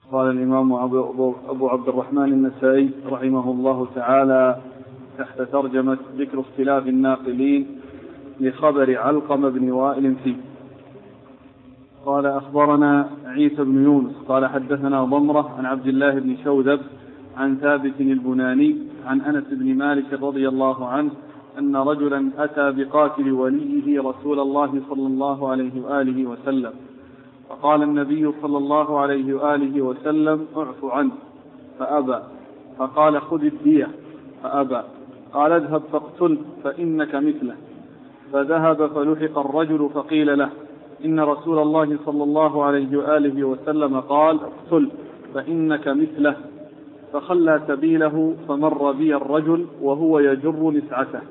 قال الإمام أبو عبد الرحمن النسائي رحمه الله تعالى تحت ترجمة ذكر اختلاف الناقلين لخبر علقمة بن وائل فيه. قال أخبرنا عيسى بن يونس قال حدثنا ضمرة عن عبد الله بن شوذب عن ثابت البناني عن أنس بن مالك رضي الله عنه أن رجلا أتى بقاتل وليه رسول الله صلى الله عليه وآله وسلم، فقال النبي صلى الله عليه وآله وسلم اعف عنه، فأبى، فقال خذ الدية، فأبى، قال اذهب فاقتله فإنك مثله، فذهب فلحق الرجل فقيل له إن رسول الله صلى الله عليه وآله وسلم قال اقتل فإنك مثله، فخلى سبيله فمر بي الرجل وهو يجر نسعته.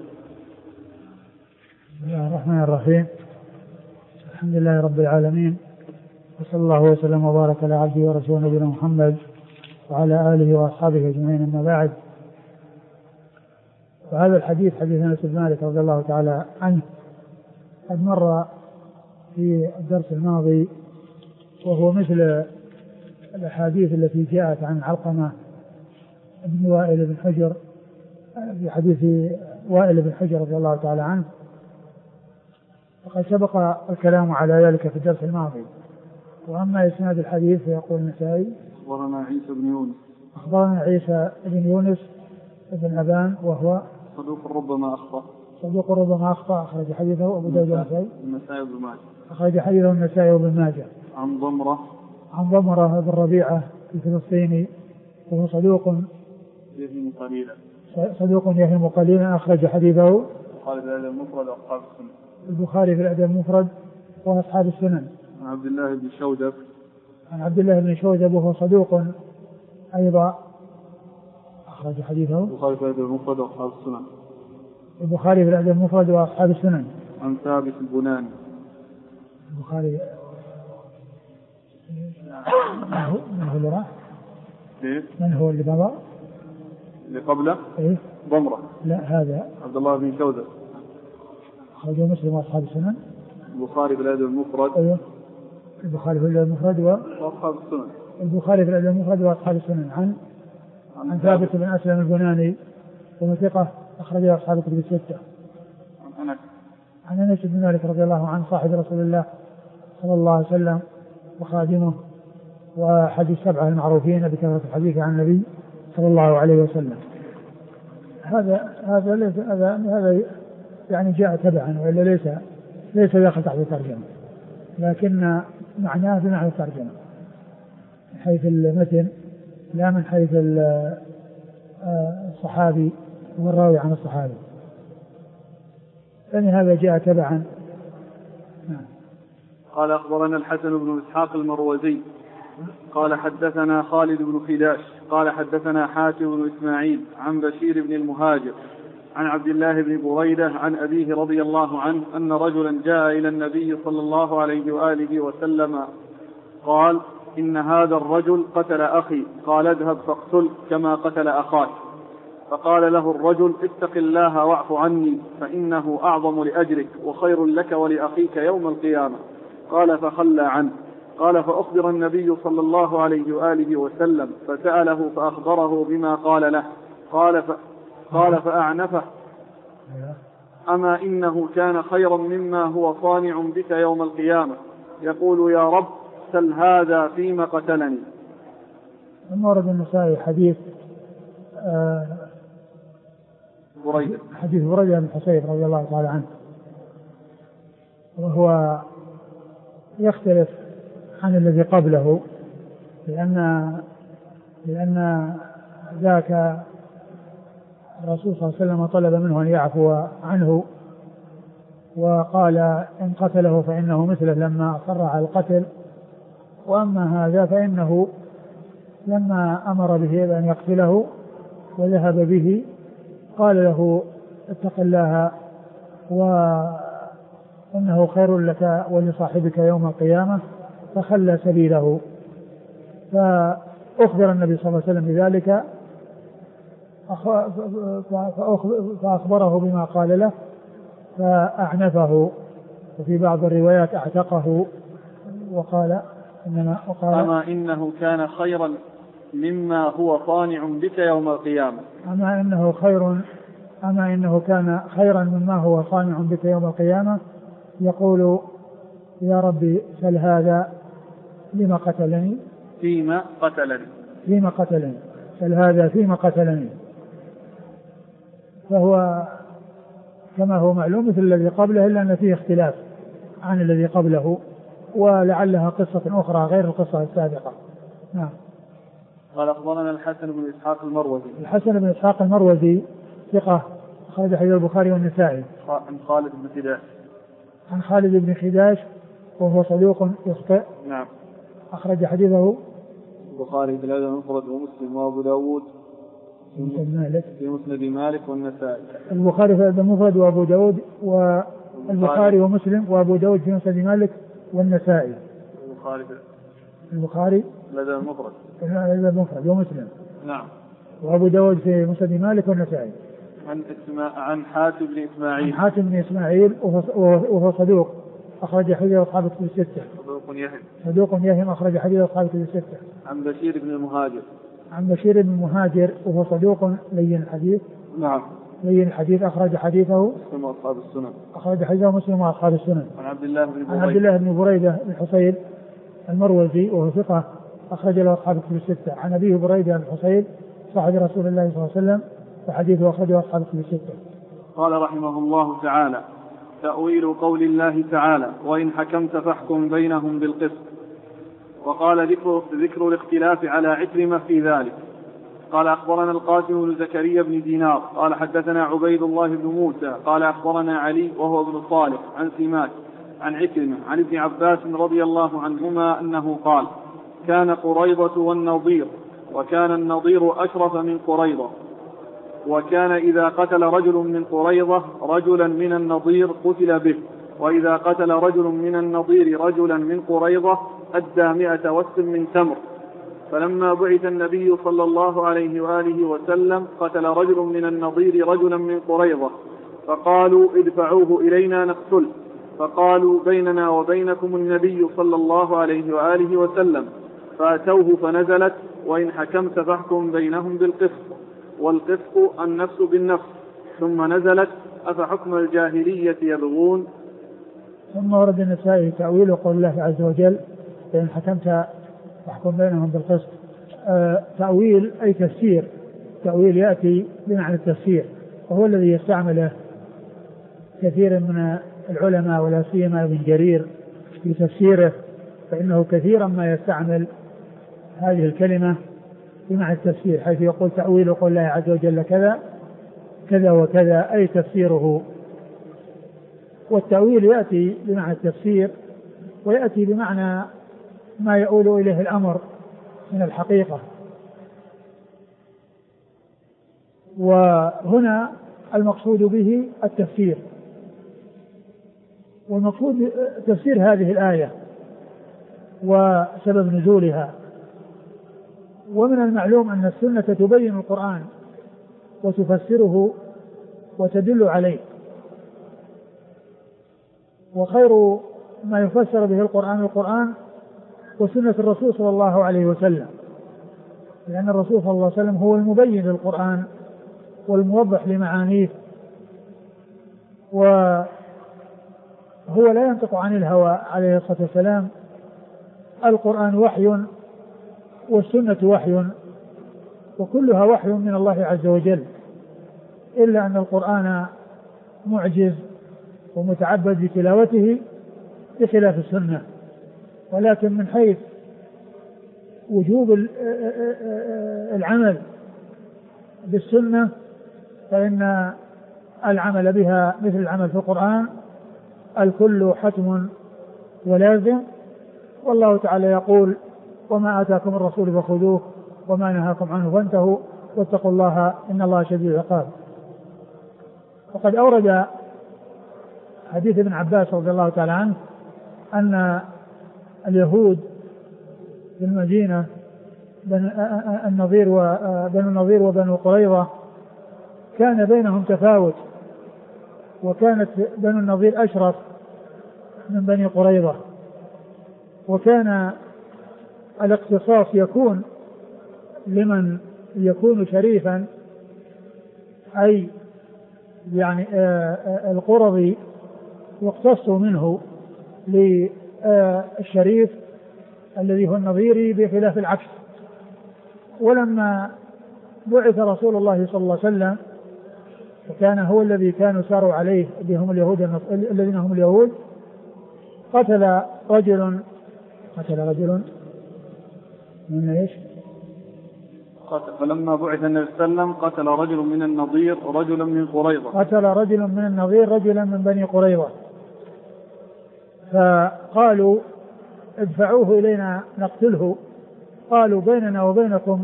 بسم الله الرحمن الرحيم، الحمد لله رب العالمين، وصلى الله وسلم وبارك على عبده ورسوله نبينا محمد وعلى آله وأصحابه أجمعين، أما بعد. وهذا الحديث حديث أنس بن مالك رضي الله تعالى عنه قد مر في الدرس الماضي، وهو مثل الأحاديث التي جاءت عن علقمة بن وائل بن حجر في حديث وائل بن حجر رضي الله تعالى عنه، وقد سبق الكلام على ذلك في الدرس الماضي. وأما إسناد الحديث فيقول النسائي أخبرنا عيسى بن يونس أخبرنا عيسى بن يونس بن أبان وهو صدوق ربما أخطأ أخرج حديثه أبو داود والنسائي وابن ماجه أخرج حديثه النسائي وابن ماجه. عن ضمرة بن ربيعة الفلسطيني وهو صدوق يهم قليلا أخرج حديثه البخاري في الأدب المفرد وأصحاب السنن. عن عبد الله بن شوذب وهو صدوق أيضا أخرج حديثه البخاري في الأدب المفرد وأصحاب السنن. عن ثابت البناني البخاري من هو اللي راح؟ من هو اللي مضى؟ اللي قبله؟ إيه؟ ضمرة. لا، هذا عبد الله بن شوذب أخرجه مسلم وأصحاب السنن. البخاري في الأدب المفرد. أيوه، البخاري في الأدب المفرد وأصحاب السنن. البخاري في الأدب المفرد وأصحاب السنن. عن ثابت بن أسلم البناني وهو ثقة أخرجه أصحاب الكتب الستة. عن أنس بن مالك رضي الله عنه صاحب رسول الله صلى الله عليه وسلم وخادمه وحديث السبعة المعروفين بكثرة الحديث عن النبي صلى الله عليه وسلم. هذا يعني جاء تبعا، وإلا ليس داخل تحت الترجمة، لكن معناه بمعنى الترجمة من حيث المتن لا من حيث الصحابي والراوي عن الصحابي، يعني هذا جاء تبعا. قال أخبرنا الحسن بن إسحاق المروزي قال حدثنا خالد بن خداش قال حدثنا حاتم بن إسماعيل عن بشير بن المهاجر عن عبد الله بن بريدة عن أبيه رضي الله عنه أن رجلا جاء إلى النبي صلى الله عليه وآله وسلم قال إن هذا الرجل قتل أخي، قال اذهب فاقتل كما قتل أخاك. فقال له الرجل اتق الله واعف عني فإنه أعظم لأجرك وخير لك ولأخيك يوم القيامة. قال فخلى عنه. قال فأخبر النبي صلى الله عليه وآله وسلم فسأله فأخبره بما قال له. قال فأعنفه أما إنه كان خيرا مما هو صانع بك يوم القيامة، يقول يا رب سل هذا فيما قتلني. ورد النسائي حديث بريدة بن حصيب رضي الله تعالى عنه، وهو يختلف عن الذي قبله لأن ذاك الرسول صلى الله عليه وسلم طلب منه أن يعفو عنه، وقال إن قتله فإنه مثله لما أصر على القتل. وأما هذا فإنه لما أمر به بأن يقتله وذهب به قال له اتق الله وإنه خير لك ولصاحبك يوم القيامة، فخلى سبيله. فأخبر النبي صلى الله عليه وسلم بذلك، فأخبره بما قال له فأعنفه، وفي بعض الروايات اعتقه وقال أما إنه كان خيرا مما هو صانع بك يوم القيامة. أما إنه كان خيرا مما هو صانع بك يوم القيامة. يقول يا ربي سل هذا لما قتلني فيما قتلني سل هذا فيما قتلني. فهو كما هو معلوم مثل الذي قبله، إلا أن فيه اختلاف عن الذي قبله، ولعلها قصة أخرى غير القصة السابقة. نعم. قال أخبرنا الحسن بن إسحاق المروزي. الحسن بن إسحاق المروزي ثقة، أخرج حديث البخاري والنسائي. عن خالد بن خداش وهو صدوق يخطئ. نعم. أخرج حديثه البخاري في الأدب المفرد ومسلم وأبو داود في مسند مالك والنسائي. البخاري في الأدب المفرد وأبو داود، والبخاري ومسلم وأبو داود في مسند مالك والنسائي. البخاري الأدب المفرد ومسلم. نعم. وأبو داود في مسند مالك والنسائي. عن حاتم بن إسماعيل وهو صدوق، أخرج حديث أصحاب الكتب الستة. صدوق يهم أخرج حديث أصحاب الكتب الستة. عن بشير بن المهاجر وهو صدوق لين الحديث. نعم. لين الحديث، أخرج حديثه مسلم وأصحاب السنن. أخرج حديثه مسلم وأصحاب السنن. عن عبد الله بن بريدة الحصيل المروزي وهو ثقة، أخرج له أصحاب الكتب الستة. عن أبيه بريدة الحصيل صاحب رسول الله صلى الله عليه وسلم، وحديثه أخرجه أصحاب الكتب الستة. قال رحمه الله تعالى: تأويل قول الله تعالى: وإن حكمت فاحكم بينهم بالقسط. وقال ذكر الاختلاف على عكرمة في ذلك. قال أخبرنا القاسم بن زكريا بن دينار قال حدثنا عبيد الله بن موسى قال أخبرنا علي وهو ابن صالح عن سماك عن عكرمة عن ابن عباس رضي الله عنهما أنه قال: كان قريضة والنضير، وكان النضير أشرف من قريضة، وكان إذا قتل رجل من قريضة رجلا من النضير قتل به، وإذا قتل رجل من النضير رجلا من قريضة أدى 100 وسق من تمر. فلما بعث النبي صلى الله عليه وآله وسلم قتل رجل من النضير رجلا من قريضة، فقالوا: ادفعوه إلينا نقتل. فقالوا: بيننا وبينكم النبي صلى الله عليه وآله وسلم. فأتوه فنزلت: وإن حكمت فاحكم بينهم بالقسط، والقسط النفس بالنفس. ثم نزلت: أفحكم الجاهلية يبغون. ثم ورد النسائي تأويل قول الله عز وجل: فإن حكمت فاحكم بينهم بالقسط. تأويل أي تفسير. تأويل يأتي بمعنى التفسير، وهو الذي يستعمله كثير من العلماء ولا سيما ابن جرير في تفسيره، فإنه كثيرا ما يستعمل هذه الكلمة بمعنى التفسير، حيث يقول تأويل قول الله عز وجل كذا كذا وكذا، أي تفسيره. والتأويل يأتي بمعنى التفسير، ويأتي بمعنى ما يؤول إليه الأمر من الحقيقة. وهنا المقصود به التفسير، والمقصود تفسير هذه الآية وسبب نزولها. ومن المعلوم أن السنة تبين القرآن وتفسره وتدل عليه، وخير ما يفسر به القرآن وسنة الرسول صلى الله عليه وسلم، لأن الرسول صلى الله عليه وسلم هو المبين للقرآن والموضح لمعانيه، وهو لا ينطق عن الهوى عليه الصلاة والسلام. القرآن وحي والسنة وحي، وكلها وحي من الله عز وجل، إلا أن القرآن معجز ومتعبد بتلاوته بخلاف السنة. ولكن من حيث وجوب العمل بالسنة فإن العمل بها مثل العمل في القرآن، الكل حتم ولازم. والله تعالى يقول: وما آتاكم الرسول فخذوه وما نهاكم عنه فانتهوا واتقوا الله إن الله شديد العقاب. وقد أورد حديث ابن عباس رضي الله تعالى عنه أن اليهود في المدينة بنو النضير وبنو قريظة كان بينهم تفاوت، وكانت بنو النضير أشرف من بني قريظة، وكان الاقتصاص يكون لمن يكون شريفا، أي يعني القرظي يقتص منه للشريف الذي هو النظيري بخلاف العكس. ولما بعث رسول الله صلى الله عليه وسلم وكان هو الذي كانوا ساروا عليه الذين هم اليهود، قتل رجل من ايش؟ فلما بعث النبي صلى الله عليه وسلم قتل رجل من النضير رجلا من قريظة. قتل رجل من النضير رجلا من بني قريظة، فقالوا ادفعوه إلينا نقتله. قالوا بيننا وبينكم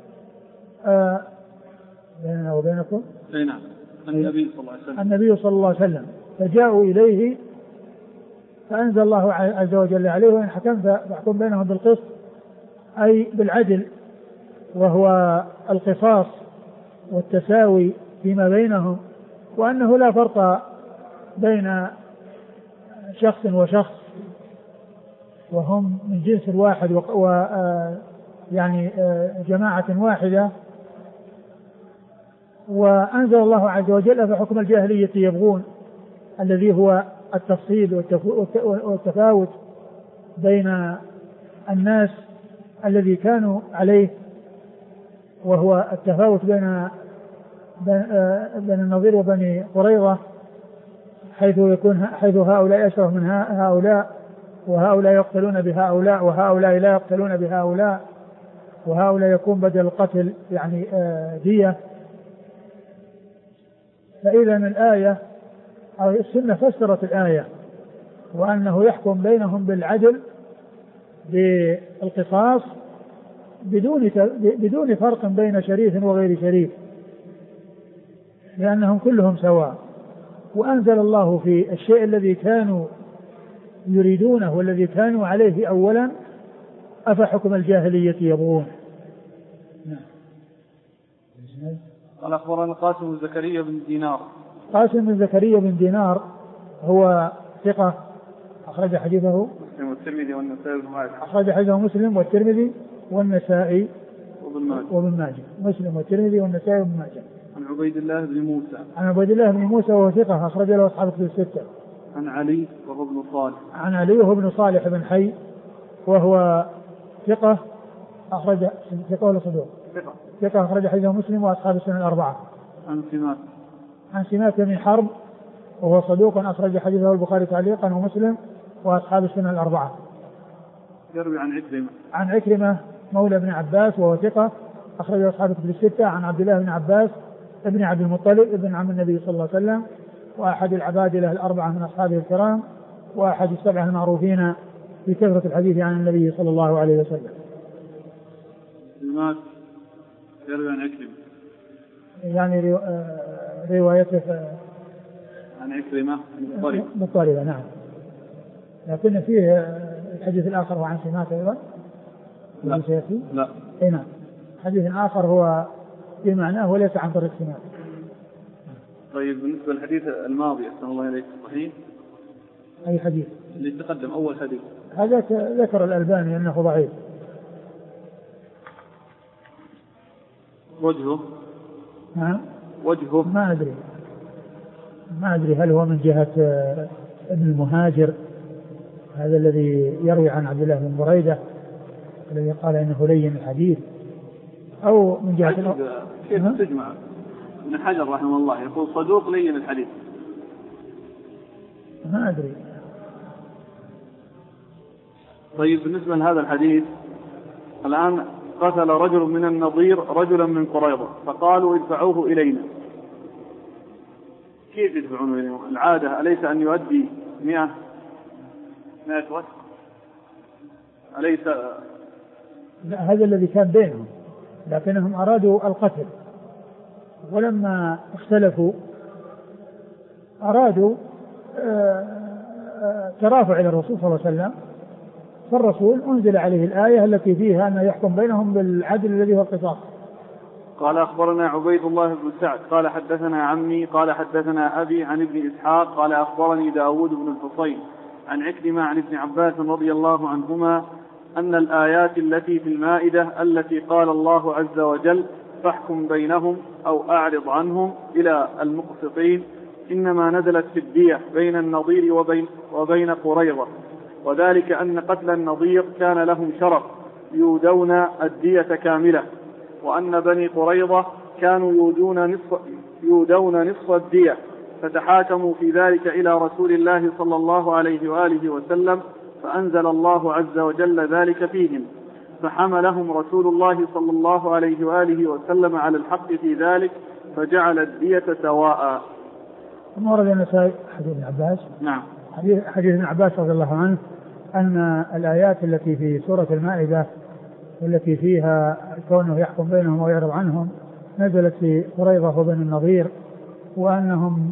نعم النبي صلى الله عليه وسلم. فجاءوا إليه فأنزل الله عز وجل عليه وإن حكمت فاحكم بينهم بالقسط، أي بالعدل، وهو القصاص والتساوي فيما بينهم، وأنه لا فرق بين شخص وشخص وهم من جنس واحد يعني جماعة واحدة. وأنزل الله عز وجل أفحكم الجاهلية يبغون، الذي هو التفصيل والتفاوت بين الناس الذي كانوا عليه، وهو التفاوت بين النضير وبني قريظة، حيث هؤلاء أشرف من هؤلاء، وهؤلاء يقتلون بهؤلاء وهؤلاء لا يقتلون بهؤلاء، وهؤلاء يكون بدل القتل يعني دية. فإذا الآية أو السنة فسرت الآية وأنه يحكم بينهم بالعدل بالقصاص بدون فرق بين شريف وغير شريف، لأنهم كلهم سواء. وأنزل الله في الشيء الذي كانوا يريدونه والذي كانوا عليه أولا أفحكم الجاهلية يبغون. قال أخبرنا قاسم بن زكريا بن دينار. قاسم بن زكريا بن دينار هو ثقة أخرج حديثه مسلم والترمذي والنسائي وابن ماجه. أخرج حديثه مسلم والترمذي والنسائي وابن ماجه. مسلم والترمذي والنسائي وابن ماجه. عن عبيد الله بن موسى. عن عبيد الله بن موسى وهو ثقة أخرج له أصحاب الكتب الستة. عن علي وهو ابن صالح. عن علي وهو ابن صالح بن حي وهو ثقة أخرج ثقة ولا صدوق؟ ثقة أخرج حديثه مسلم وأصحاب السنن الأربعة. عن سماك بن حرب وهو صدوق أخرج حديثه البخاري تعليقا ومسلم وأصحاب السنن الأربعة. يروي عن عكرمة مولى ابن عباس وهو ثقة أخرج أصحاب الكتب الستة. عن عبد الله بن عباس ابن عبد المطلب ابن عم النبي صلى الله عليه وسلم، وأحد العبادلة الأربعة من أصحابه الكرام، وأحد السبعة المعروفين بكثرة الحديث عن النبي صلى الله عليه وسلم. يروي عن عكرمة يعني روايته عن عكرمة مضطربة نعم، لكن فيه الحديث الآخر هو عن سماك أيضا. لا أي نعم، حديث آخر هو في معناه وليس عن طريق سماك. طيب بالنسبة للحديث الماضي أحسن الله إليك صحيح؟ أي حديث؟ اللي تقدم أول حديث هذا ذكر الألباني أنه ضعيف. وجهه ما أدري هل هو من جهة ابن المهاجر هذا الذي يروي عن عبد الله بن بريدة الذي قال إنه لين الحديث، أو من جهة كيف تجمع ابن حجر رحمه الله يقول صدوق لين الحديث؟ ما أدري. طيب بالنسبة لهذا الحديث الآن قتل رجل من النضير رجلا من قريظة فقالوا ادفعوه إلينا. كيف يدفعونه إلينا؟ العادة أليس أن يؤدي 100 وجه؟ أليس؟ لا، هذا الذي كان بينهم، لكنهم أرادوا القتل، ولما اختلفوا أرادوا ترافع إلى الرسول صلى الله عليه وسلم، فالرسول أنزل عليه الآية التي فيها أن يحكم بينهم بالعدل الذي هو القصاص. قال أخبرنا عبيد الله بن سعد قال حدثنا عمي قال حدثنا أبي عن ابن إسحاق قال أخبرني داود بن الحصين عن عكرمة عن ابن عباس رضي الله عنهما أن الآيات التي في المائدة التي قال الله عز وجل فاحكم بينهم أو أعرض عنهم إلى المقسطين إنما نزلت في الدية بين النضير وبين قريظة، وذلك أن قتل النضير كان لهم شرف يودون الدية كاملة، وأن بني قريظة كانوا يودون نصف الدية، فتحاكموا في ذلك إلى رسول الله صلى الله عليه وآله وسلم، فأنزل الله عز وجل ذلك فيهم، فحملهم رسول الله صلى الله عليه وآله وسلم على الحق في ذلك، فجعل الدية سواء. ثم ورد النسائي حديث ابن عباس. نعم. حديث ابن عباس رضي الله عنه أن الآيات التي في سورة المائدة والتي فيها كونه يحكم بينهم ويعرض عنهم نزلت في قريظة وبني النضير، وأن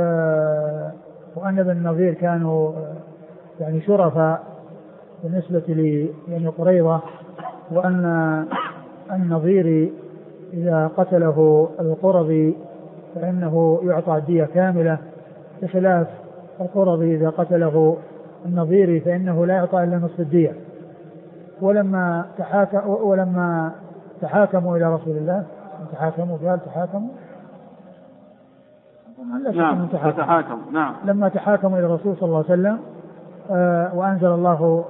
بني النضير كانوا يعني شرفاء بالنسبة لبني قريظة، وأن النضير إذا قتله القرظي فإنه يعطى الدية كاملة، بخلاف القرظي إذا قتله النضيري فإنه لا يعطى إلا نصف الدية. ولما تحاكموا إلى رسول الله لما تحاكموا إلى الرسول صلى الله عليه وسلم وأنزل الله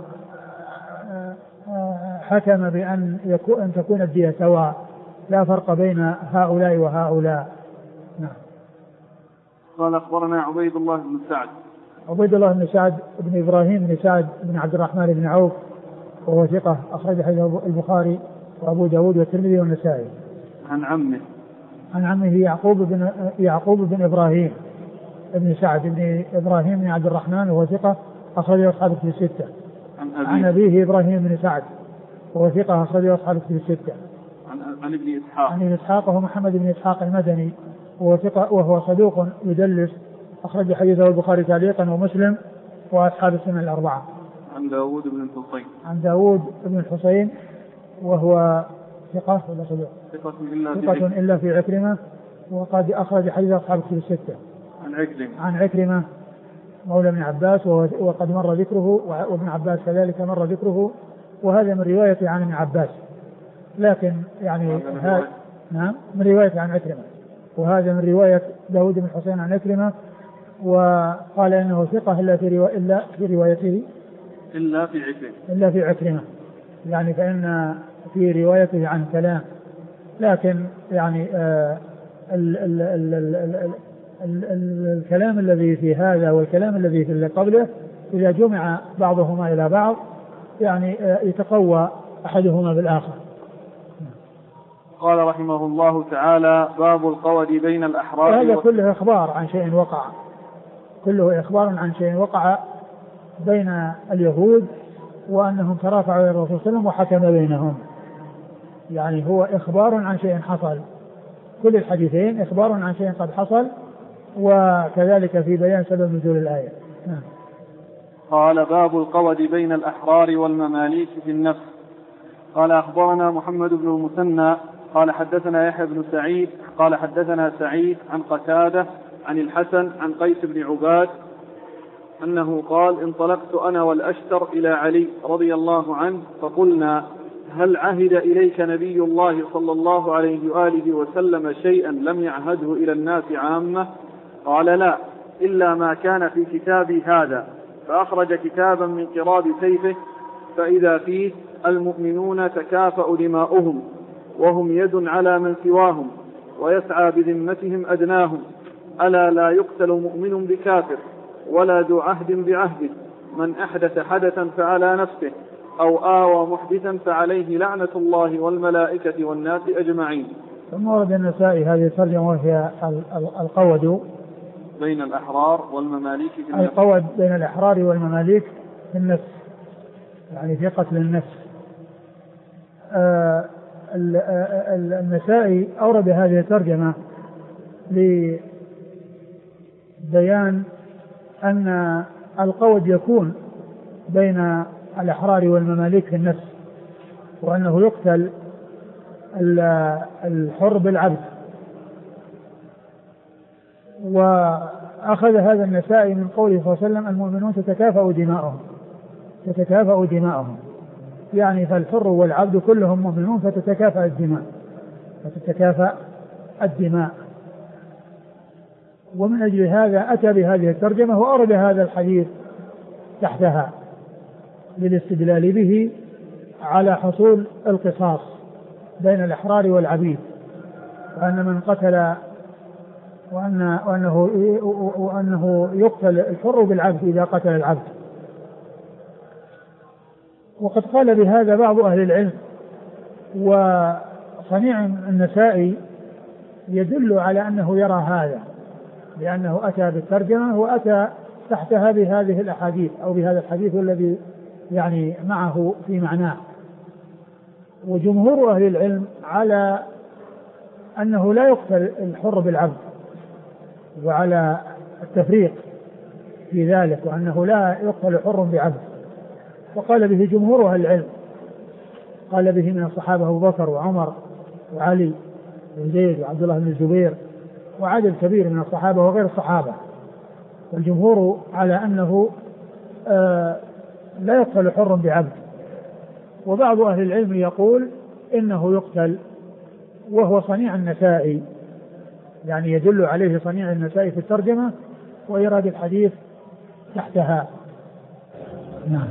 حكم بأن تكون الدية سواء لا فرق بين هؤلاء وهؤلاء. نعم. قال أخبرنا عبيد الله بن سعد بن إبراهيم بن سعد بن عبد الرحمن بن عوف، وهو ثقة أخرج حديثه البخاري وأبو داود والترمذي والنسائي. عن عمه يعقوب بن إبراهيم بن سعد بن إبراهيم بن عبد الرحمن، وهو ثقة أخرج أصحاب الكتب الستة. عن أبيه إبراهيم بن سعد وهو ثقة أخرج أصحاب الكتب الستة. عن ابن إسحاق وهو محمد بن إسحاق المدني وهو ثقة وهو صدوق يدلس، أخرج حديثه البخاري تعليقا ومسلم وأصحاب السنن الأربعة. عن داود بن الحصين وهو ثقة ولا صدوق؟ ثقة إلا في عكرمة، وقد أخرج حديث أصحاب الكتب الستة. عن عكرمة مولى ابن عباس وقد مر ذكره، وابن عباس كذلك مر ذكره، وهذا من رواية عن ابن عباس، لكن يعني نعم من رواية عن عكرمة، وهذا من رواية داود بن الحصين عن عكرمة، وقال إنه ثقة إلا في روايته إلا في عكرمة، يعني فإن في روايته عن كلام، لكن يعني الكلام الذي في هذا والكلام الذي في اللي قبله إذا جمع بعضهما إلى بعض يعني يتقوى أحدهما بالآخر. قال رحمه الله تعالى: باب القود بين الأحرار. هذا كله إخبار عن شيء وقع بين اليهود، وأنهم ترافعوا إلى الرسول صلى الله عليه وسلم وحكم بينهم، يعني هو إخبار عن شيء حصل، كل الحديثين إخبار عن شيء قد حصل، وكذلك في بيان سبب نزول الآية. قال: باب القود بين الأحرار والمماليك في النفس. قال: أخبرنا محمد بن المثنى قال حدثنا يحيى بن سعيد قال حدثنا سعيد عن قتادة عن الحسن عن قيس بن عباد أنه قال: انطلقت أنا والأشتر إلى علي رضي الله عنه فقلنا: هل عهد إليك نبي الله صلى الله عليه وآله وسلم شيئا لم يعهده إلى الناس عامة؟ قال: لا، إلا ما كان في كتابي هذا. فأخرج كتابا من قراب سيفه، فإذا فيه: المؤمنون تكافأ دماؤهم، وهم يد على من سواهم، ويسعى بذمتهم أدناهم، ألا لا يقتل مؤمن بكافر، ولا ذو عهد بعهده، من أحدث حدثا فعلى نفسه، أو آوى محدثا فعليه لعنة الله والملائكة والناس أجمعين. ثم ورد النسائي هذه الترجمة وهي القود بين الأحرار والمماليك في النفس. القود بين الأحرار والمماليك في النفس، يعني في قتل النفس. النسائي أورد هذه الترجمة لبيان أن القود يكون بين الأحرار والمماليك في النفس، وأنه يقتل الحر بالعبد. وأخذ هذا النسائي من قوله صلى الله عليه وسلم: المؤمنون تتكافأ دماؤهم، يعني فالحر والعبد كلهم مؤمنون فتتكافأ الدماء. ومن أجل هذا أتى بهذه الترجمة وأورد هذا الحديث تحتها للاستدلال به على حصول القصاص بين الأحرار والعبيد، وأن من قتل وأنه يقتل الحر بالعبد إذا قتل العبد. وقد قال بهذا بعض أهل العلم، وصنيع النسائي يدل على أنه يرى هذا، لأنه أتى بالترجمة وأتى تحتها بهذه الأحاديث أو بهذا الحديث الذي يعني معه في معناه. وجمهور أهل العلم على أنه لا يقتل الحر بالعبد، وعلى التفريق في ذلك، وأنه لا يقتل حر بعبد. وقال به جمهور أهل العلم، قال به من الصحابة أبو بكر وعمر وعلي وزيد وعبد الله بن الزبير وعدد كبير من الصحابة وغير الصحابة. والجمهور على أنه لا يقتل حر بعبد. وبعض أهل العلم يقول إنه يقتل، وهو صنيع النسائي، يعني يدل عليه صنيع النسائي في الترجمة وإيراد الحديث تحتها. نعم.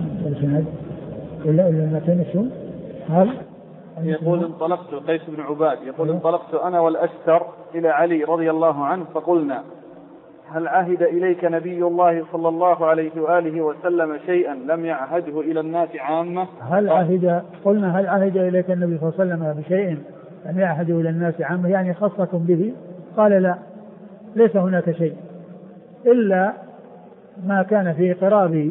يقول انطلقت قيس بن عباد يقول انطلقت أنا والأشتر إلى علي رضي الله عنه فقلنا: هل عهد إليك نبي الله صلى الله عليه وآله وسلم شيئا لم يعهده إلى الناس عامة؟ قلنا هل عهد إليك النبي صلى الله عليه وسلم بشيء لم يعهده إلى الناس عامة، يعني خصكم به؟ قال: لا، ليس هناك شيء إلا ما كان في قرابي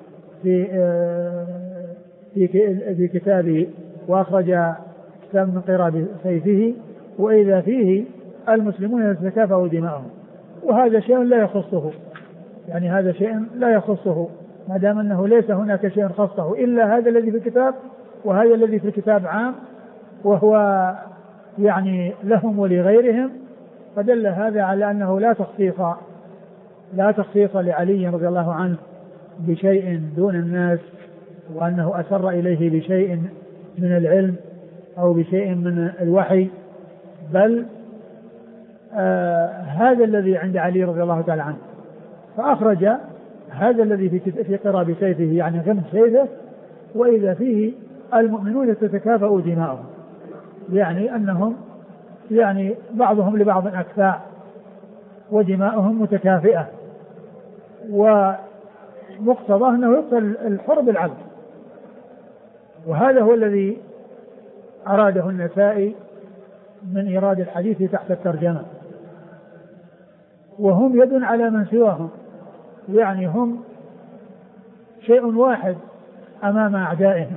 في كتابي، وأخرج كتاب من قراب سيفه، وإذا فيه المسلمون يتكافأوا دماءهم. وهذا شيء لا يخصه، يعني هذا شيء لا يخصه، ما دام أنه ليس هناك شيء خصه إلا هذا الذي في الكتاب، وهذا الذي في الكتاب عام وهو يعني لهم ولغيرهم، فدل هذا على أنه لا تخصيص لعلي رضي الله عنه بشيء دون الناس، وأنه أسر إليه بشيء من العلم أو بشيء من الوحي، بل هذا الذي عند علي رضي الله تعالى عنه، فأخرج هذا الذي في قراب سيفه، يعني غمد سيفه، وإذا فيه المؤمنون تتكافأ دماؤهم، يعني أنهم يعني بعضهم لبعض أكفاء ودماؤهم متكافئة، ومقتضى أنه يقتل الحر بالعبد. وهذا هو الذي أراده النسائي من إيراد الحديث تحت الترجمة. وهم يد على من سواهم، يعني هم شيء واحد أمام أعدائهم،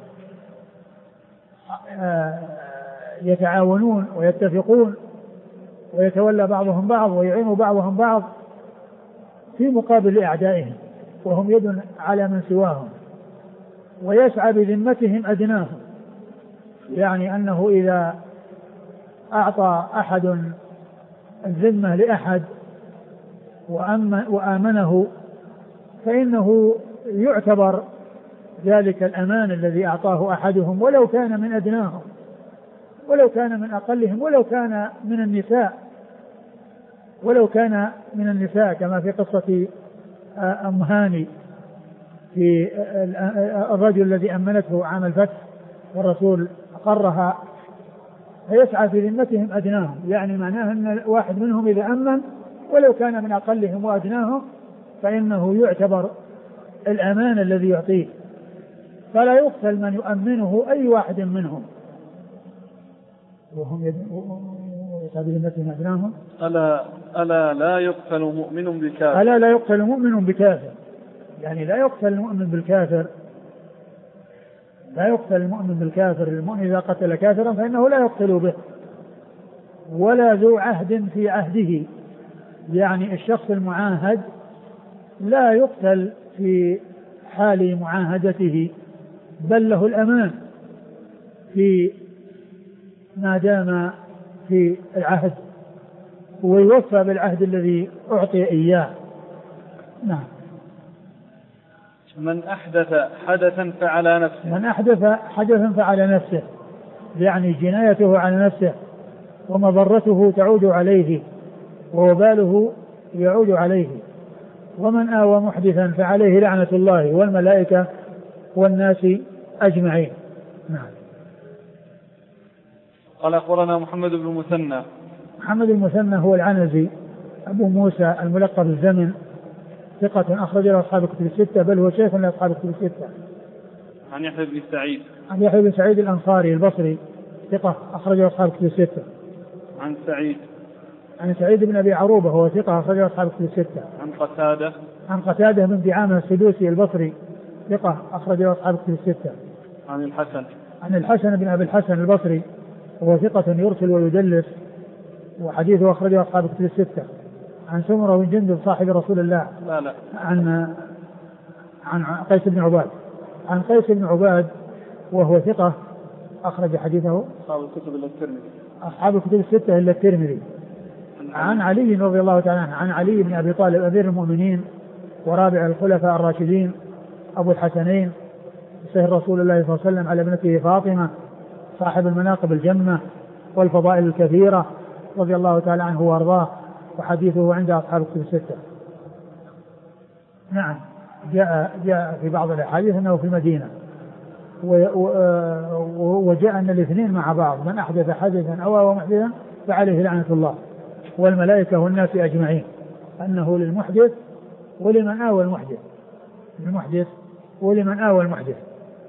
يتعاونون ويتفقون ويتولى بعضهم بعض ويعين بعضهم بعض في مقابل أعدائهم، وهم يد على من سواهم، ويسعى بذمتهم أدناهم، يعني أنه إذا أعطى أحد الذمة لأحد وآمنه فإنه يعتبر ذلك الأمان الذي أعطاه أحدهم، ولو كان من أدناهم، ولو كان من أقلهم، ولو كان من النساء كما في قصة أم هاني في الرجل الذي أمنته عام الفتح والرسول أقرها، فيسعى في ذمتهم أدناهم، يعني معناه أن واحد منهم إذا أمن ولو كان من أقلهم وأدناهم فإنه يعتبر الأمان الذي يعطيه، فلا يقتل من يؤمنه أي واحد منهم، وهم يسعى في ذمتهم أدناهم. ألا لا يقتل مؤمن بكافر. ألا لا يقتل مؤمن بكافر، يعني لا يقتل المؤمن بالكافر، لا يقتل المؤمن بالكافر. المؤمن إذا قتل كافرا فإنه لا يقتل به، ولا ذو عهد في عهده، يعني الشخص المعاهد لا يقتل في حال معاهدته، بل له الأمان في ما دام في العهد، ويوفى بالعهد الذي أعطي إياه. نعم. من أحدث حدثا فعلى نفسه. من أحدث حدثا فعلى نفسه، يعني جنايته على نفسه ومضرته تعود عليه ووباله يعود عليه. ومن آوى محدثا فعليه لعنة الله والملائكة والناس أجمعين. نعم. قال أخبرنا محمد بن المثنى. محمد المثنى هو العنزي أبو موسى الملقب الزمن، ثقة أخرج له أصحاب الكتب الستة، بل هو شيخ لأصحاب الكتب الستة. عن يحيى بن سعيد. عن يحيى بن سعيد الأنصاري البصري، ثقة أخرج له أصحاب الكتب الستة. عن سعيد. عن سعيد بن أبي عروبة هو ثقة أخرج له أصحاب الكتب الستة. عن قتادة. عن قتادة بن دعامة السدوسي البصري، ثقة أخرج له أصحاب الكتب الستة. عن الحسن. عن الحسن بن أبي الحسن البصري وهو ثقة يرسل ويدلس وحديثه أخرجه أصحاب الكتب الستة. عن سمرة بن جندب صاحب رسول الله. لا. عن قيس بن عباد. عن قيس بن عباد وهو ثقة أخرج حديثه أصحاب الكتب إلا الترمذي. أصحاب الكتب الستة إلا الترمذي. عن علي رضي الله تعالى عنه، عن علي بن أبي طالب أمير المؤمنين ورابع الخلفاء الراشدين أبو الحسنين سهر رسول الله صلى الله عليه وسلم على ابنته فاطمة صاحب المناقب الجمة والفضائل الكثيرة رضي الله تعالى عنه وارضاه، وحديثه عند أصحاب الكتب الستة. نعم. جاء في بعض الأحاديث أنه في المدينة، وجاء أن الاثنين مع بعض، من أحدث حدثا أو هو محدثا فعليه لعنة الله والملائكة والناس أجمعين، أنه للمحدث ولمن آوى المحدث، للمحدث ولمن آوى المحدث.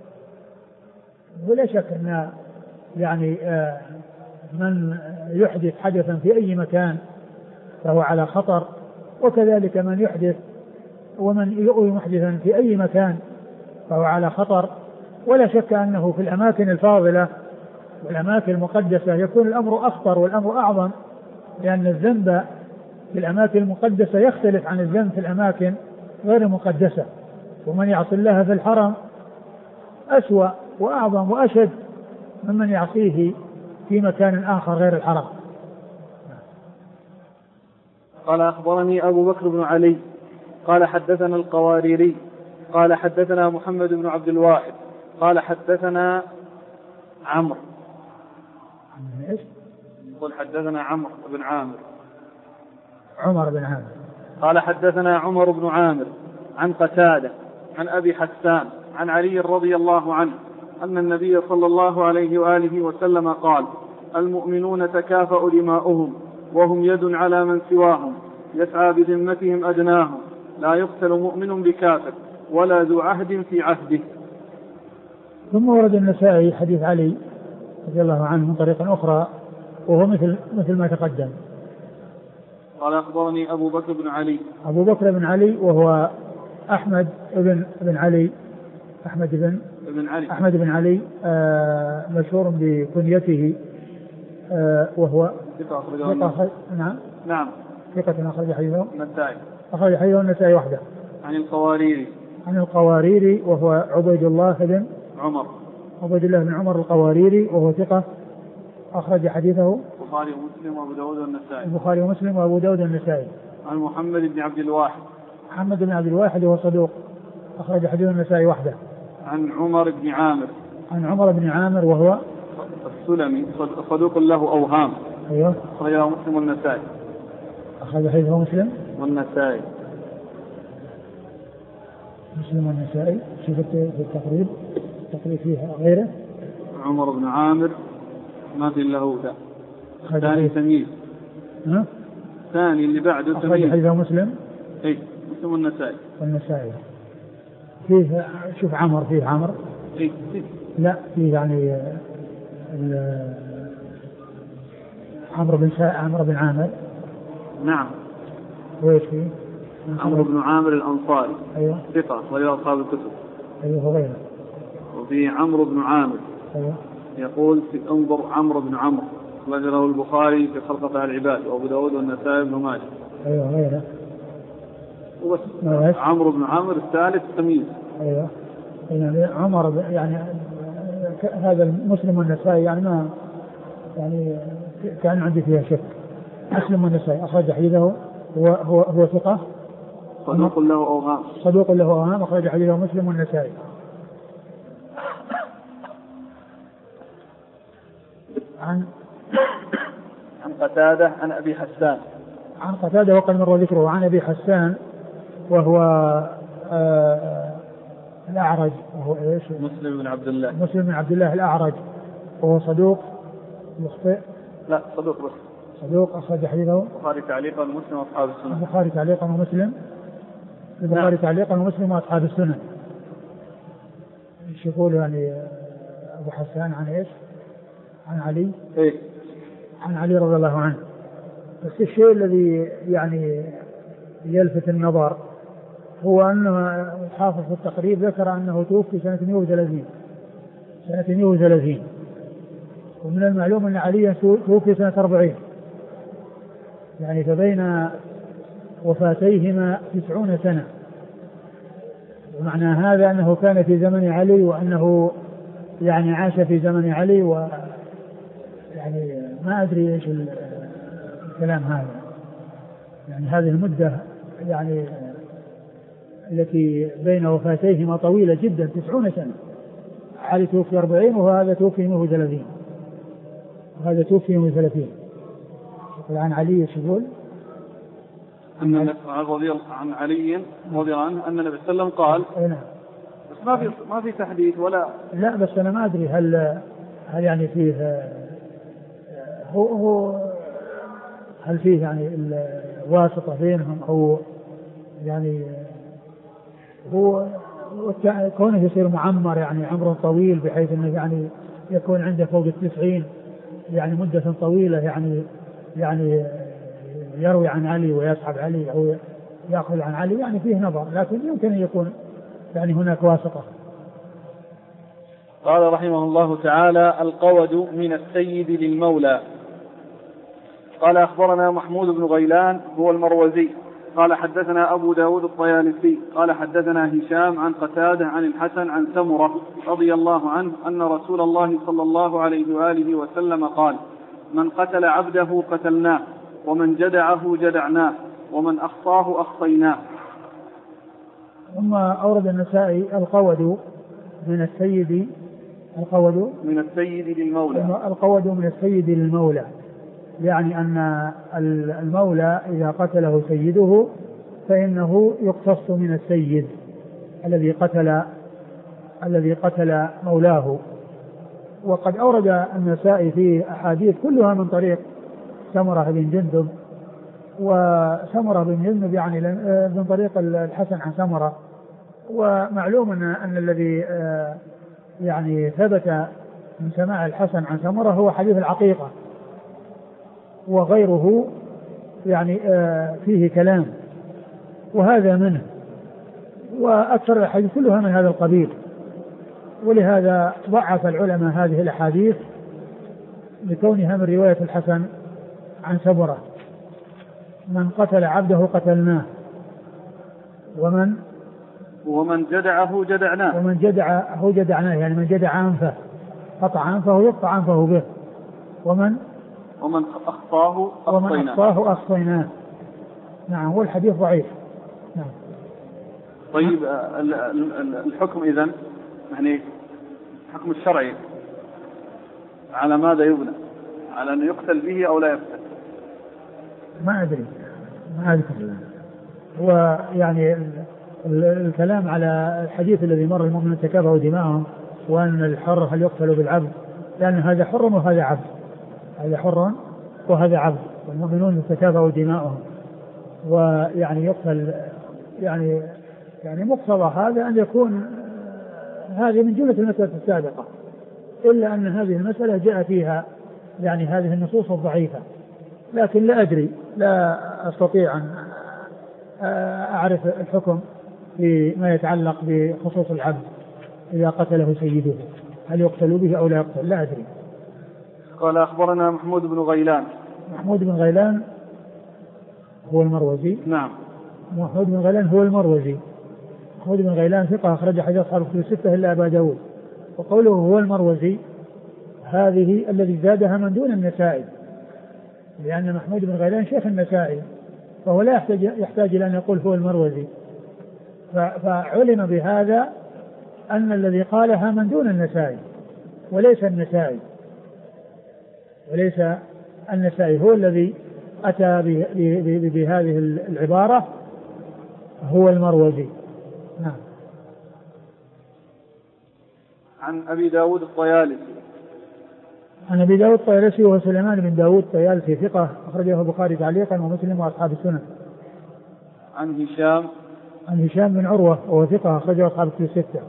ولا شك أن يعني من يحدث حدثا في أي مكان فهو على خطر، وكذلك من يحدث ومن يؤوي محدثا في أي مكان فهو على خطر. ولا شك أنه في الأماكن الفاضلة والأماكن المقدسة يكون الأمر أخطر والأمر أعظم، لأن الذنب في الأماكن المقدسة يختلف عن الذنب في الأماكن غير المقدسة، ومن يعصي الله في الحرم أسوأ وأعظم وأشد ممن يعصيه في مكان آخر غير الحرم. قال أخبرني أبو بكر بن علي قال حدثنا القواريري قال حدثنا محمد بن عبد الواحد قال حدثنا عمرو. قل حدثنا عمرو بن عامر. عمر بن عامر. قال حدثنا عمر بن عامر عن قتادة عن أبي حسان عن علي رضي الله عنه أن النبي صلى الله عليه وآله وسلم قال: المؤمنون تكافأ دماؤهم وهم يد على من سواهم يسعى بذمتهم أدناهم، لا يقتل مؤمن بكافر ولا ذو عهد في عهده. ثم ورد النسائي حديث علي رضي الله عنه من طريق أخرى وهو مثل ما تقدم. قال أخبرني أبو بكر بن علي. أبو بكر بن علي وهو أحمد بن علي أحمد بن علي مشهور بكنيته، وهو ثقة. نعم ثقة أخرج حديثه النسائي. أخرج حديثه النسائي وحده. عن القواريري وهو عبيد الله بن عمر القواريري وهو ثقة أخرج حديثه البخاري ومسلم وأبو داود والنسائي. عن محمد بن عبد الواحد وهو صدوق أخرج حديثه النسائي وحده. عن عمر بن عامر وهو السلمي صدوق له أوهام. أيوه. أخرجه مسلم والنسائي. أخرج حديثه مسلم والنسائي. شوف في التقريب فيها غيره. عمر بن عامر ما في له ثاني تمييز. ثاني اللي بعده تمييز. أخرج حديثه مسلم. مسلم والنسائي. فيه شوف عمر لا فيه يعني عمرو بن عامر. نعم. وإيش فيه؟ عمرو بن عامر الأنصاري. أيوه. ثقة وله أصحاب الكتب. أيوه وغيره. وفي عمرو بن عامر. أيوه. يقول انظر عمرو بن عمرو له البخاري في خلق أفعال العباد وأبو داود والنسائي بن ماجه. أيوه غيره. وبس. عمرو بن عامر الثالث تمييز. أيوه. يعني عمر يعني هذا المسلم والنسائي يعني ما يعني كان عندي فيها شك. مسلم والنسائي أخرج حديثه هو ثقة صدوق له أوهام. صدوق له أوهام أخرج حديثه مسلم والنسائي. عن قتادة عن أبي حسان. عن قتادة وقد مر ذكره. عن أبي حسان وهو الأعرج وهو إيش؟ مسلم بن عبد الله. مسلم بن عبد الله الأعرج وهو صدوق يخطئ. لا صدوق بس. صدوق أخرج حديثه البخاري تعليقا ومسلم وأصحاب السنن. البخاري تعليقا ومسلم. البخاري تعليقا ومسلم وأصحاب السنن. ايش يقول يعني أبو حسان عن إيش؟ عن علي. إيه؟ عن علي رضي الله عنه. بس الشيء الذي يعني يلفت النظر هو أنه الحافظ في التقريب ذكر أنه توفي سنة 130. سنة 130. ومن المعلوم أن علي توفي سنة 40. يعني فبين وفاتيهما 90 سنة. ومعنى هذا أنه كان في زمن علي وأنه يعني عاش في زمن علي يعني ما أدري إيش الكلام هذا. يعني هذه المدة يعني التي بين وفاتيهما طويلة جدا 90 سنة. علي توفي 40 وهذا توفي 130. وهذا توفي 130. عن علي يقول عن علي رضي الله عنه أن النبي صلى الله عليه وسلم قال. بس ما في تحديث ولا. لا بس أنا ما أدري هل يعني فيه هل فيه يعني الواسطة بينهم أو يعني هو كونه يصير معمر يعني عمره طويل بحيث أنه يعني يكون عنده فوق 90 يعني مدة طويلة يعني يروي عن علي ويصحب علي أو يأخذ عن علي يعني فيه نظر لكن يمكن أن يكون يعني هناك واسطة. قال رحمه الله تعالى: القود من السيد للمولى. قال أخبرنا محمود بن غيلان هو المروزي قال حدثنا أبو داود الطيالسي قال حدثنا هشام عن قتادة عن الحسن عن سمرة رضي الله عنه أن رسول الله صلى الله عليه وآله وسلم قال: من قتل عبده قتلناه ومن جدعه جدعناه ومن أخطاه أخطيناه. ثم أورد النسائي القود من السيد. القود من السيد للمولى. القود من السيد للمولى يعني أن المولى إذا قتله سيده فإنه يقتص من السيد الذي قتل مولاه. وقد أورد النسائي في أحاديث كلها من طريق سمرة بن جندب. وسمرة بن جندب يعني من طريق الحسن عن سمرة. ومعلوم أن الذي يعني ثبت من سماع الحسن عن سمرة هو حديث العقيقة وغيره يعني فيه كلام وهذا منه. وأكثر الحديث كلها من هذا القبيل. ولهذا ضعف العلماء هذه الأحاديث لكونها من رواية الحسن عن سمرة. من قتل عبده قتلناه ومن جدعه جدعناه. ومن جدعه جدعناه يعني من جدع أنفه قطع أنفه يقطع أنفه به. ومن أخطاه أخطيناه. نعم هو الحديث ضعيف. نعم. طيب الحكم إذن يعني الحكم الشرعي على ماذا يبنى؟ على أن يقتل به أو لا يقتل؟ ما أدري ما أذكر. هو يعني الكلام على الحديث الذي مر المؤمنون تكافأوا دماءهم وأن الحر هل يقتل بالعبد لأن هذا حر وهذا عبد. هذا حر وهذا عبد والمؤمنون تكافأوا دماءهم ويعني يقتل يعني مقتضى هذا أن يكون هذه من جملة المسألة السابقة إلا أن هذه المسألة جاء فيها يعني هذه النصوص الضعيفة. لكن لا أدري لا أستطيع أن أعرف الحكم فيما يتعلق بخصوص العبد إذا قتله سيده هل يقتل به أو لا يقتل لا أدري. قال أخبرنا محمود بن غيلان. محمود بن غيلان هو المروزي. نعم. محمود بن غيلان هو المروزي. محمود بن غيلان ثقة أخرج حديث أصحاب الكتب الستة إلا أبا داود. وقوله هو المروزي هذه الذي زادها من دون النسائي لأن محمود بن غيلان شيخ النسائي فهو لا يحتاج إلى أن يقول هو المروزي. فعلم بهذا أن الذي قالها من دون النسائي وليس النسائي هو الذي أتى بهذه العبارة، هو المروزي. نعم. عن أبي داود الطيالسي. عن أبي داود الطيالسي وهو سليمان بن داود الطيالسي ثقة أخرجه البخاري تعليقا ومسلم وأصحاب السنن. عن هشام بن عروة وهو ثقة أخرجه أصحاب الكتب الستة.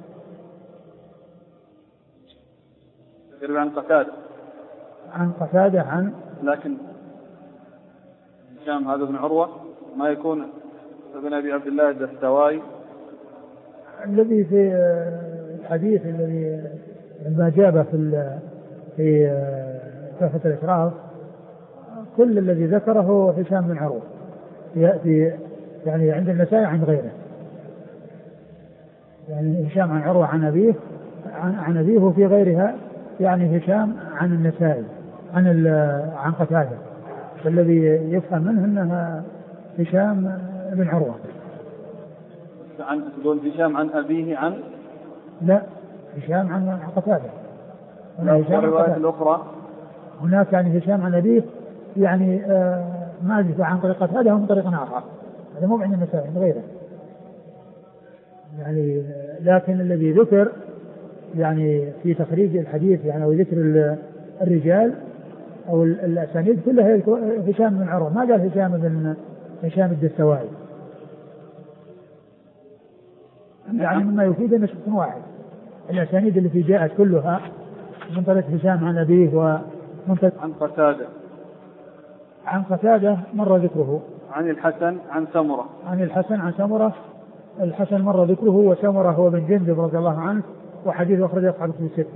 عن قتادة لكن هشام هذا بن عروة ما يكون ابن أبي عبد الله الدستوائي الذي في الحديث الذي لما جاب في تحفة الإشراف، كل الذي ذكره هشام بن عروة يأتي يعني عند النسائي عن غيره، يعني هشام عن عروة عن أبيه وفي غيرها يعني هشام عن النسائي عن قتادة، فالذي يفهم منه أنها هشام بن عروة. تقول هشام عن أبيه لا، هشام عن قتادة. الرواية الأخرى هناك يعني هشام عن أبيه يعني ما أدري عن طريق قتادة ومن طريق آخر، هذا مو عند النسائي من غيره يعني. لكن الذي ذكر يعني في تخريج الحديث يعني وذكر الرجال أو الأسانيد كلها هشام بن عروة، ما قال هشام الدستوائي، يعني مما يفيد أن شخص واحد. الأسانيد التي جاءت كلها من طريق هشام عن أبيه عن قتادة مر ذكره. عن الحسن عن سمرة. الحسن مر ذكره، وسمرة هو بن جندب رضي الله عنه، وحديث أخرجه أصحاب الكتب الستة.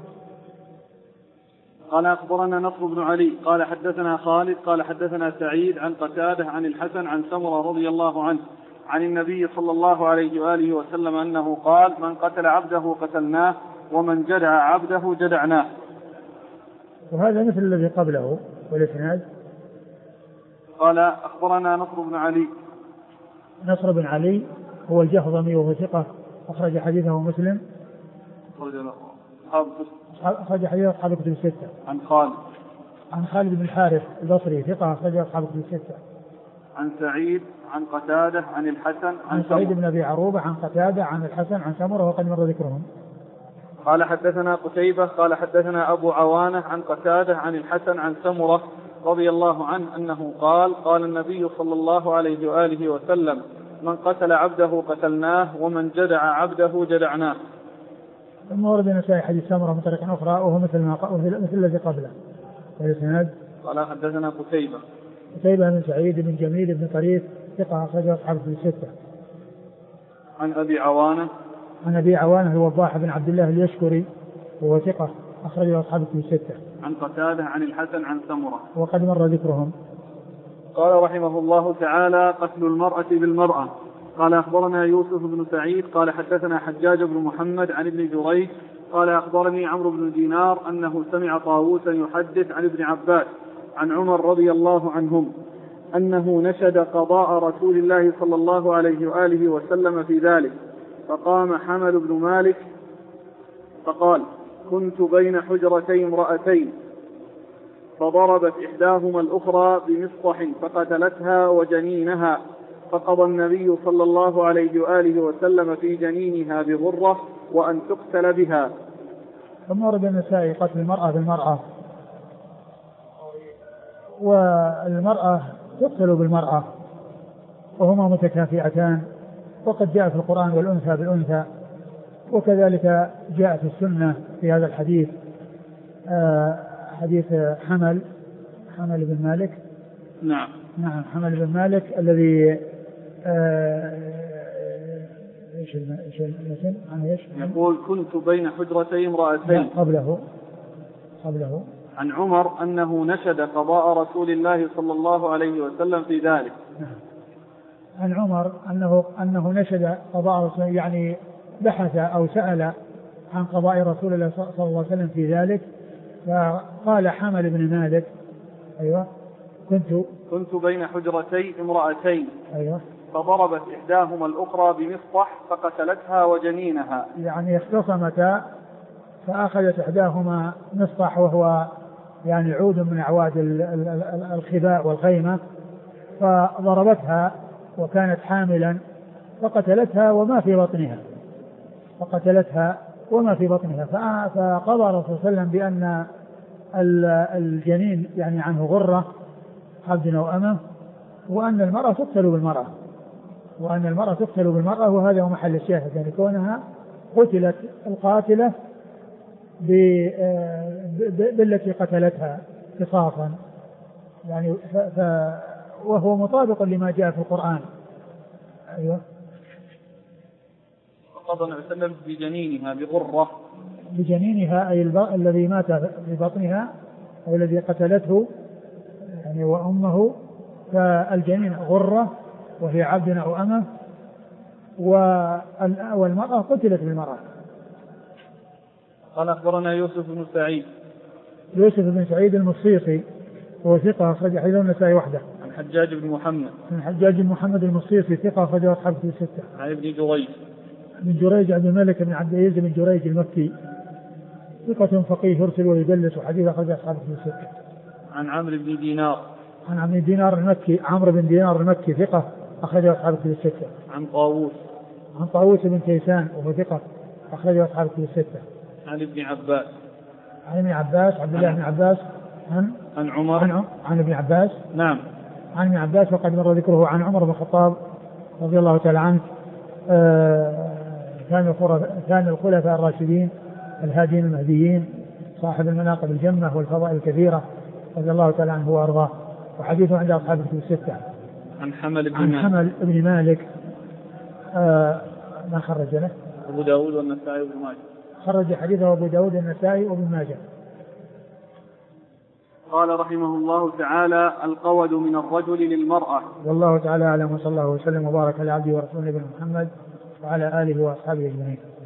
قال أخبرنا نصر بن علي قال حدثنا خالد قال حدثنا سعيد عن قتادة عن الحسن عن سمرة رضي الله عنه عن النبي صلى الله عليه وآله وسلم أنه قال: من قتل عبده قتلناه ومن جدع عبده جدعناه. وهذا مثل الذي قبله والإسناد. قال أخبرنا نصر بن علي هو الجهضمي وهو ثقة أخرج حديثه مسلم، أخرج حديثه أصحاب الكتب الستة. عن خالد بن الحارث البصري ثقة أخرج أصحاب الكتب الستة. عن سعيد عن قتادة عن الحسن عن سعيد بن أبي عروبة عن قتادة عن الحسن عن سمرة وقد مر ذكرهم. قال حدثنا قتيبة قال حدثنا أبو عوانة عن قتادة عن الحسن عن سمرة رضي الله عنه أنه قال النبي صلى الله عليه وآله وسلم: من قتل عبده قتلناه ومن جدع عبده جدعناه. ثم ورد النسائي حديث سمرة من طريق أخرى وهو مثل الذي قبله. قال حدثنا قتيبة بن سعيد بن جميل بن طريف ثقة أخرجه أصحاب الكتب الستة. عن أبي عوانة الوضاح بن عبد الله اليشكري وهو ثقة أخرجه أصحاب الكتب الستة. عن قتادة عن الحسن عن سمرة وقد مر ذكرهم. قال رحمه الله تعالى: قتل المرأة بالمرأة. قال أخبرنا يوسف بن سعيد قال حدثنا حجاج بن محمد عن ابن جريج قال أخبرني عمرو بن دينار أنه سمع طاووسا يحدث عن ابن عباس عن عمر رضي الله عنهم أنه نشد قضاء رسول الله صلى الله عليه وآله وسلم في ذلك، فقام حمل بن مالك فقال: كنت بين حجرتي امرأتين فضربت إحداهما الأخرى بمصطح فقتلتها وجنينها، فقضى النبي صلى الله عليه وآله وسلم في جنينها بغرة وأن تقتل بها. ثم ورد النسائي قتل المرأة بالمرأة، والمرأة تقتل بالمرأة وهما متكافئتان، وقد جاء في القرآن والأنثى بالأنثى، وكذلك جاء في السنة في هذا الحديث حديث حمل بن مالك. نعم حمل بن مالك الذي يقول: كنت بين حجرتي امرأتين. قبله عن عمر أنه نشد قضاء رسول الله صلى الله عليه وسلم في ذلك. عن عمر أنه نشد قضاء رسول، يعني بحث أو سأل عن قضاء رسول الله صلى الله عليه وسلم في ذلك، فقال حمل بن مالك: أيوة، كنت بين حجرتي امرأتين. أيوة. فضربت إحداهما الأخرى بمصطح فقتلتها وجنينها. يعني اختصمتا فأخذت إحداهما مصطح وهو يعني عود من أعواد الخباء والخيمة فضربتها وكانت حاملا فقتلتها وما في بطنها فقضى الرسول صلى الله عليه وسلم بأن الجنين يعني عنه غرة عبد أو أمة وأن المرأة تقتل بالمرأة وهذا هو محل الشاهد يعني كونها قتلت القاتلة بالتي قتلتها قصاصا يعني وهو مطابق لما جاء في القرآن. أيوة. فقضى النبي صلى الله عليه وسلم بجنينها بغرة. بجنينها أي الذي مات في بطنها أو الذي قتلته يعني وأمه فالجنين غرة وهي عبد أو أمة والمرأة قتلت بالمرأة. قال أخبرنا يوسف بن سعيد المصيصي هو ثقة أخرج حديثه النسائي وحده. عن حجاج بن محمد المصيصي ثقة أخرج أصحابه الستة. عن ابن جريج عبد الملك بن عبد العزيز بن جريج المكي ثقة فقيه يرسل ويدلس وحديث أخرج أصحابه الستة. عن عمرو بن دينار المكي ثقة أخرج أصحابه الستة. عن طاووس بن كيسان وهو ثقة أخرج أصحابه الستة. عن ابن عباس عبد الله بن عباس عن عمر عن ابن عباس. نعم. عن ابن عباس وقد مر ذكره عن عمر بن الخطاب رضي الله تعالى عنه كان الخلفاء الراشدين الهادين المهديين صاحب المناقب الجمة والفضائل الكثيرة رضي الله تعالى عنه وأرضاه وحديثه عند أصحاب الكتب الستة. عن حمل بن مالك ما خرج له أبو داود والنسائي وابن ماجه. خرج حديثه أبو داود والنسائي وابن ماجه. قال رحمه الله تعالى القود من الرجل للمرأة. والله تعالى أعلم وصلى الله وسلم وبارك على عبده ورسوله نبينا محمد وعلى آله وأصحابه أجمعين.